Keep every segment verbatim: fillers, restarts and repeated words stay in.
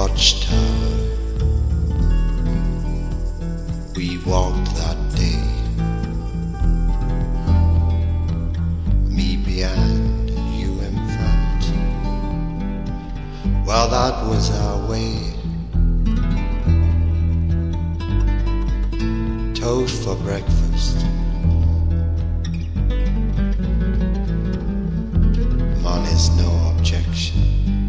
watchtower. We walked that day, me behind, you in front. Well, that was our way. Toast for breakfast, money's no objection.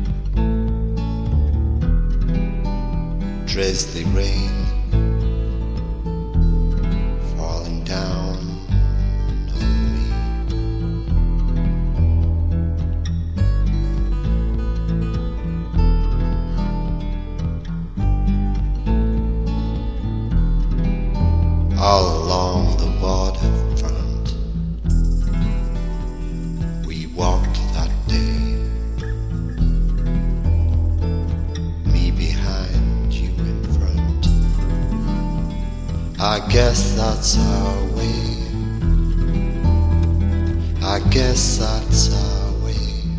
Drizzly rain falling down on me. All along the waterfront we walked that day, me behind, you in front. I guess that's our way, I guess that's our way.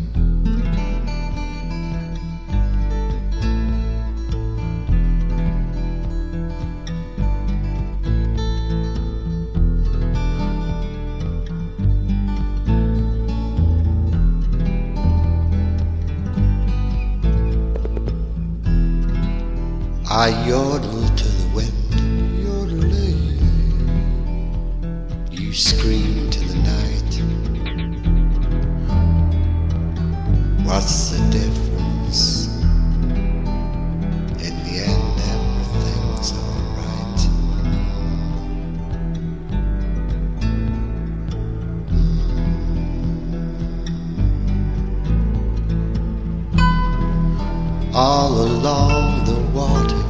I yodel to the wind, yodelay. You scream to the night. What's the difference? In the end, everything's alright. All along the water